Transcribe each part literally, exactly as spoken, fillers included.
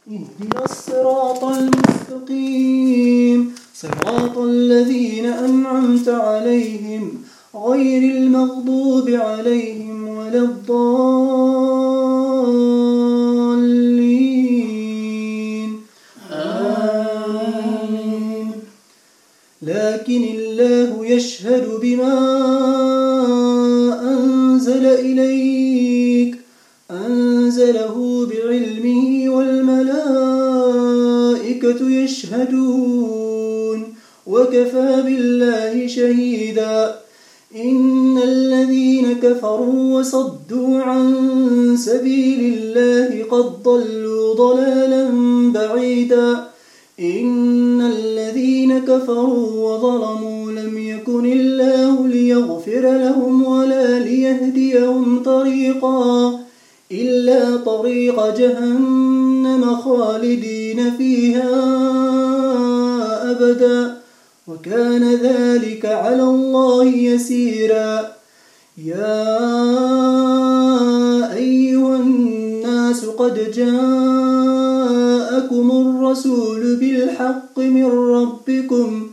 اهدنا الصراط المستقيم صراط الذين أنعمت عليهم غير المغضوب عليهم ولا الضالين آمين. لكن الله يشهد بما أنزل إليك أنزله بعلمه والملائكة يشهدون وكفى بالله شهيدا. إن الذين كفروا وصدوا عن سبيل الله قد ضلوا ضلالا بعيدا. إن الذين كفروا وظلموا لم يكن الله ليغفر لهم ولا ليهديهم طريقا إلا طريق جهنم خالدين فيها أبدا وكان ذلك على الله يسيرا. يا أيها الناس قد جاءكم الرسول بالحق من ربكم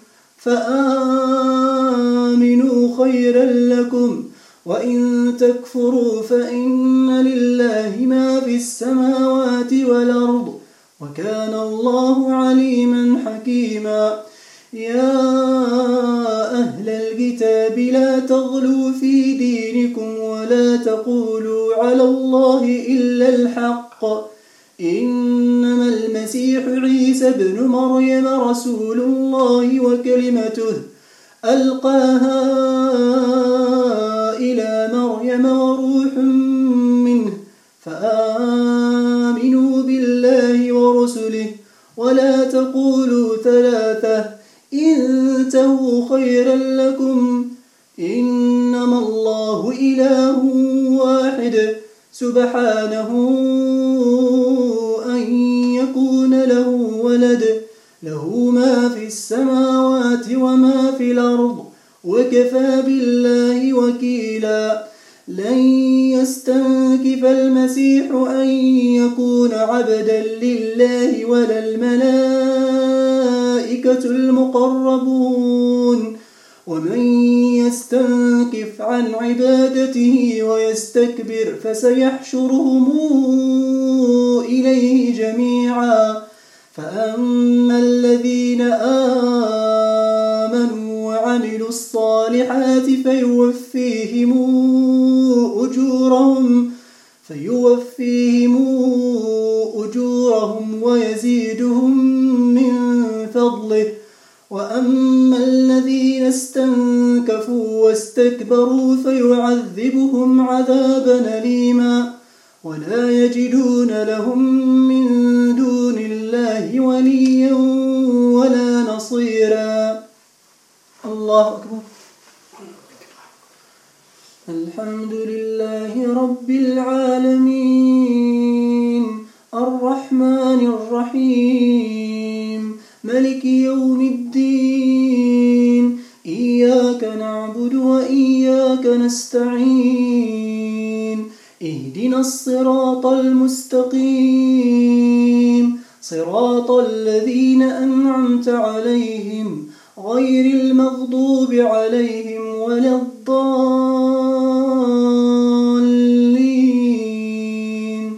فآمنوا خيرا لكم وإن تكفروا فإن لله ما في السماوات والأرض وكان الله عليما حكيما. يا أهل الكتاب لا تغلوا في دينكم ولا تقولوا على الله إلا الحق. إنما المسيح عيسى ابن مريم رسول الله وكلمته ألقاها إلى مريم وروح منه فآمنوا بالله ورسله ولا تقولوا ثلاثة انتهوا خيرا لكم. إنما الله إله واحد سبحانه أن يكون له ولد له ما في السماوات وما في الأرض وكفى بالله وكيلا. لن يستنكف المسيح أن يكون عبدا لله ولا الملائكة المقربون ومن يستنكف عن عبادته ويستكبر فسيحشرهم إليه جميعا. فأما الذين آمنوا وعملوا الصالحات فيوفيهم أجورهم فيوفيهم أجورهم ويزيدهم من فضله. وأما الذين استنكفوا واستكبروا فيعذبهم عذابا أليما ولا يجدون لهم من دون الله وليا ولا نصيرا. الله أكبر. الحمد لله رب العالمين الرحمن الرحيم ملك يوم الدين إياك نعبد وإياك نستعين اهدنا الصراط المستقيم صراط الذين أنعمت عليهم غير المغضوب عليهم ولا الضالين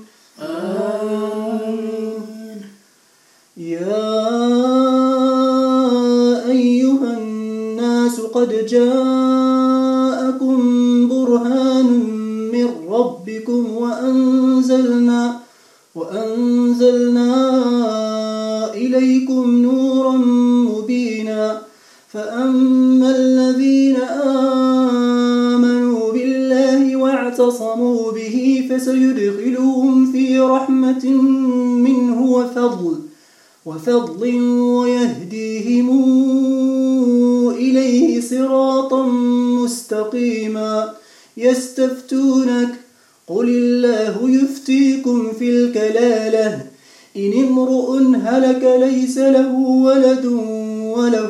آمين. يا أيها الناس قد جاءكم برهان من ربكم وأنزلنا وأنزلنا إليكم نورا مبينا. فأما الذين آمنوا بالله واعتصموا به فسيدخلهم في رحمة منه وفضل وفضل ويهديهم إليه صراطا مستقيما. يستفتونك قل الله يفتيكم في الكلالة إن امرؤ هلك ليس له ولد وله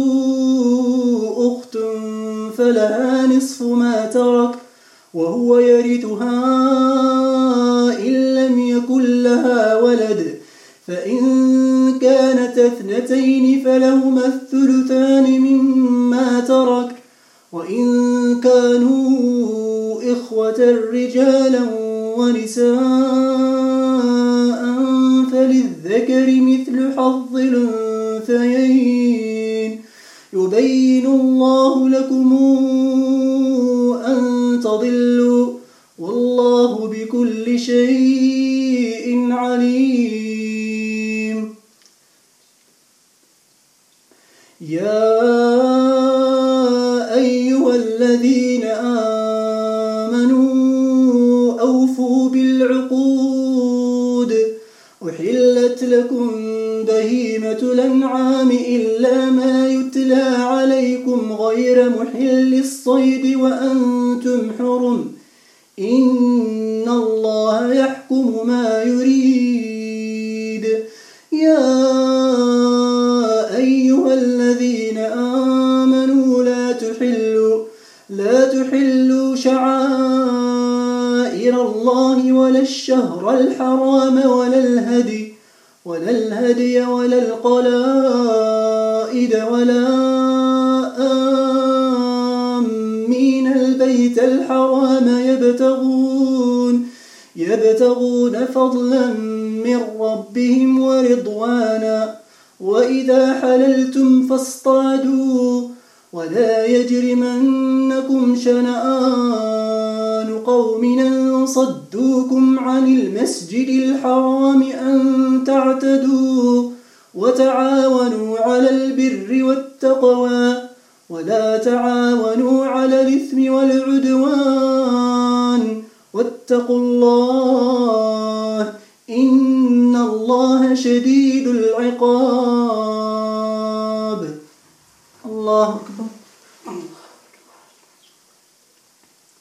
أخت فلها نصف ما ترك وهو يرثها إن لم يكن لها ولد فإن كانت اثنتين فلهما الثلثان مما ترك وإن كانوا إخوة رجالا ونساء فللذكر مثل حظ الأنثيين يبين الله لكم أن تضلوا والله بكل شيء عليم. يا أيها الذين آمنوا أوفوا بالعقود أحلت لكم بهيمة الأنعام إلا ما يتلى عليكم غير محل الصيد وأنتم حرم إن الله يحكم ما يريد. يا أيها الذين آمنوا لا تحلوا لا تحلوا شعائر الله ولا الشهر الحرام ولا الهدي ولا الهدي ولا القلائد ولا آمين البيت الحرام يبتغون يبتغون فضلا من ربهم ورضوانا وإذا حللتم فاصطادوا ولا يجرمنكم شنآن قوم أن صدوكم عن المسجد الحرام أن تعتدوا وتعاونوا على البر والتقوى ولا تعاونوا على الإثم والعدوان واتقوا الله إن الله شديد العقاب. الله أكبر.